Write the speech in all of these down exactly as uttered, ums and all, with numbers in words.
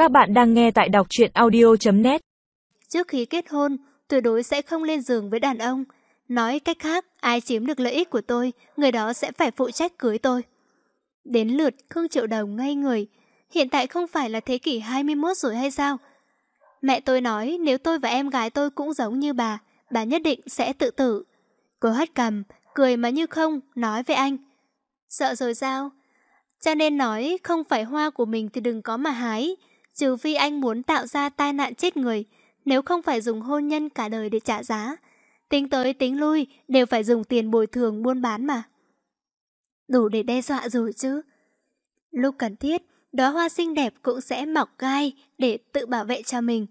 Các bạn đang nghe tại đọc truyện audio chấm net. Trước khi kết hôn, tuyệt đối sẽ không lên giường với đàn ông. Nói cách khác, ai chiếm được lợi ích của tôi, người đó sẽ phải phụ trách cưới tôi. Đến lượt Khương Triệu Đồng ngây người. Hiện tại không phải là thế kỷ hai mươi mốt rồi hay sao? Mẹ tôi nói nếu tôi và em gái tôi cũng giống như bà, bà nhất định sẽ tự tử. Cô hất cằm, cười mà như không, nói với anh. Sợ rồi sao? Cho nên nói không phải hoa của mình thì đừng có mà hái. Trừ phi anh muốn tạo ra tai nạn chết người, nếu không phải dùng hôn nhân cả đời để trả giá. Tính tới tính lui đều phải dùng tiền bồi thường buôn bán mà. Đủ để đe dọa rồi chứ. Lúc cần thiết, đóa hoa xinh đẹp cũng sẽ mọc gai để tự bảo vệ cho mình.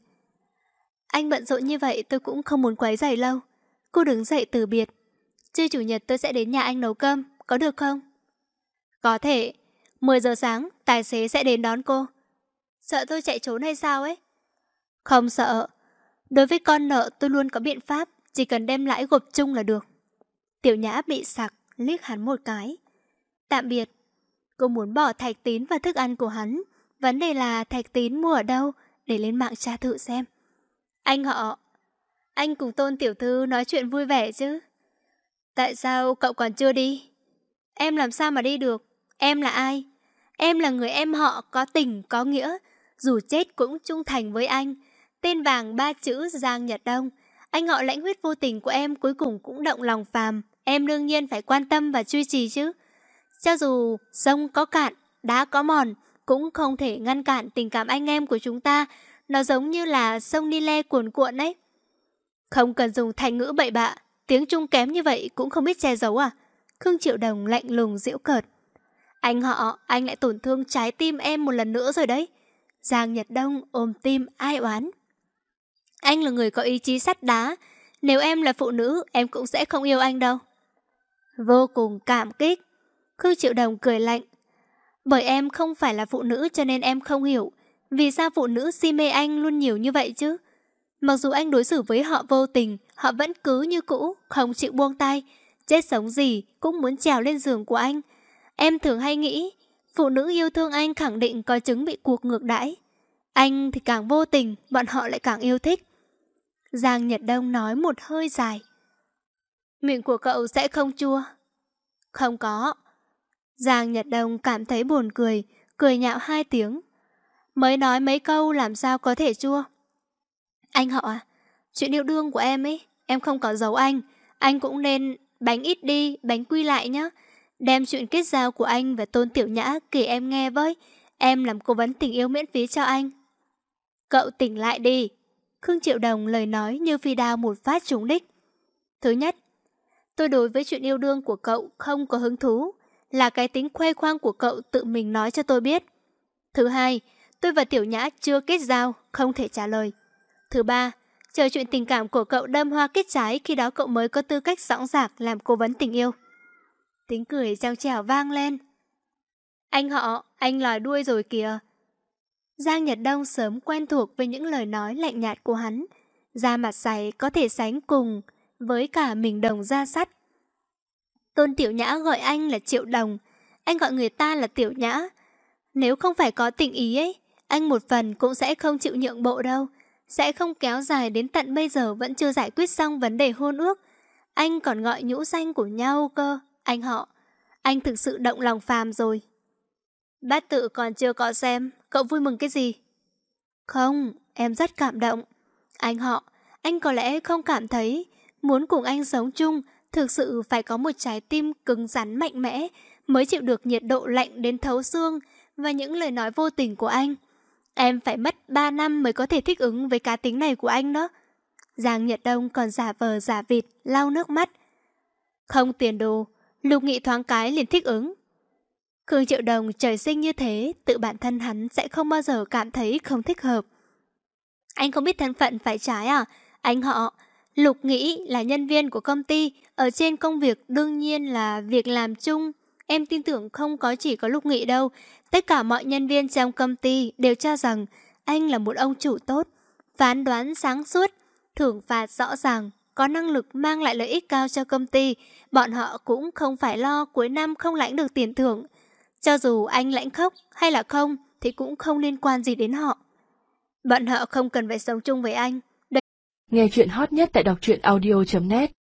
Anh bận rộn như vậy tôi cũng không muốn quấy rầy lâu. Cô đứng dậy từ biệt. Trưa chủ nhật tôi sẽ đến nhà anh nấu cơm, có được không? Có thể. mười giờ sáng, tài xế sẽ đến đón cô. Sợ tôi chạy trốn hay sao ấy? Không sợ. Đối với con nợ tôi luôn có biện pháp, chỉ cần đem lãi gộp chung là được. Tiểu Nhã bị sặc, liếc hắn một cái. Tạm biệt. Cô muốn bỏ thạch tín vào thức ăn của hắn. Vấn đề là thạch tín mua ở đâu, để lên mạng tra thử xem. Anh họ, anh cùng Tôn tiểu thư nói chuyện vui vẻ chứ. Tại sao cậu còn chưa đi? Em làm sao mà đi được? Em là ai? Em là người em họ có tình có nghĩa, dù chết cũng trung thành với anh. Tên vàng ba chữ Giang Nhật Đông. Anh họ lãnh huyết vô tình của em cuối cùng cũng động lòng phàm. Em đương nhiên phải quan tâm và duy trì chứ. Cho dù sông có cạn, đá có mòn, cũng không thể ngăn cản tình cảm anh em của chúng ta. Nó giống như là sông Nile cuồn cuộn ấy. Không cần dùng thành ngữ bậy bạ, tiếng Trung kém như vậy cũng không biết che giấu à? Khương Triệu Đồng lạnh lùng giễu cợt. Anh họ, anh lại tổn thương trái tim em một lần nữa rồi đấy. Giang Nhật Đông ôm tim ai oán. Anh là người có ý chí sắt đá. Nếu em là phụ nữ, em cũng sẽ không yêu anh đâu. Vô cùng cảm kích. Khương Triệu Đồng cười lạnh. Bởi em không phải là phụ nữ cho nên em không hiểu vì sao phụ nữ si mê anh luôn nhiều như vậy chứ. Mặc dù anh đối xử với họ vô tình, họ vẫn cứ như cũ, không chịu buông tay. Chết sống gì cũng muốn trèo lên giường của anh. Em thường hay nghĩ, phụ nữ yêu thương anh khẳng định có chứng bị cuộc ngược đãi. Anh thì càng vô tình, bọn họ lại càng yêu thích. Giang Nhật Đông nói một hơi dài. Miệng của cậu sẽ không chua? Không có. Giang Nhật Đông cảm thấy buồn cười, cười nhạo hai tiếng. Mới nói mấy câu làm sao có thể chua? Anh họ à, chuyện yêu đương của em ấy, em không có giấu anh. Anh cũng nên bánh ít đi, bánh quy lại nhé. Đem chuyện kết giao của anh và Tôn Tiểu Nhã kể em nghe với. Em làm cố vấn tình yêu miễn phí cho anh. Cậu tỉnh lại đi. Khương Triệu Đồng lời nói như phi đao một phát trúng đích. Thứ nhất, tôi đối với chuyện yêu đương của cậu không có hứng thú. Là cái tính khoe khoang của cậu tự mình nói cho tôi biết. Thứ hai, tôi và Tiểu Nhã chưa kết giao, không thể trả lời. Thứ ba, chờ chuyện tình cảm của cậu đâm hoa kết trái, khi đó cậu mới có tư cách sõng dạc làm cố vấn tình yêu. Tiếng cười trong trẻo vang lên. Anh họ, anh lòi đuôi rồi kìa. Giang Nhật Đông sớm quen thuộc với những lời nói lạnh nhạt của hắn. Da mặt dày có thể sánh cùng với cả mình đồng da sắt. Tôn Tiểu Nhã gọi anh là Triệu Đồng, anh gọi người ta là Tiểu Nhã. Nếu không phải có tình ý ấy, anh một phần cũng sẽ không chịu nhượng bộ đâu. Sẽ không kéo dài đến tận bây giờ vẫn chưa giải quyết xong vấn đề hôn ước. Anh còn gọi nhũ danh của nhau cơ. Anh họ, anh thực sự động lòng phàm rồi. Bát tự còn chưa có xem, cậu vui mừng cái gì? Không, em rất cảm động. Anh họ, anh có lẽ không cảm thấy muốn cùng anh sống chung thực sự phải có một trái tim cứng rắn mạnh mẽ mới chịu được nhiệt độ lạnh đến thấu xương và những lời nói vô tình của anh. Em phải mất ba năm mới có thể thích ứng với cá tính này của anh đó. Giang Nhật Đông còn giả vờ giả vịt, lau nước mắt. Không tiền đồ, Lục Nghị thoáng cái liền thích ứng. Khương Triệu Đồng trời sinh như thế, tự bản thân hắn sẽ không bao giờ cảm thấy không thích hợp. Anh không biết thân phận phải trái à? Anh họ, Lục Nghị là nhân viên của công ty, ở trên công việc đương nhiên là việc làm chung. Em tin tưởng không có chỉ có Lục Nghị đâu. Tất cả mọi nhân viên trong công ty đều cho rằng anh là một ông chủ tốt, phán đoán sáng suốt, thưởng phạt rõ ràng, có năng lực mang lại lợi ích cao cho công ty. Bọn họ cũng không phải lo cuối năm không lãnh được tiền thưởng. Cho dù anh lãnh khốc hay là không thì cũng không liên quan gì đến họ. Bọn họ không cần phải sống chung với anh. Nghe chuyện hot nhất tại đọc truyện audio chấm net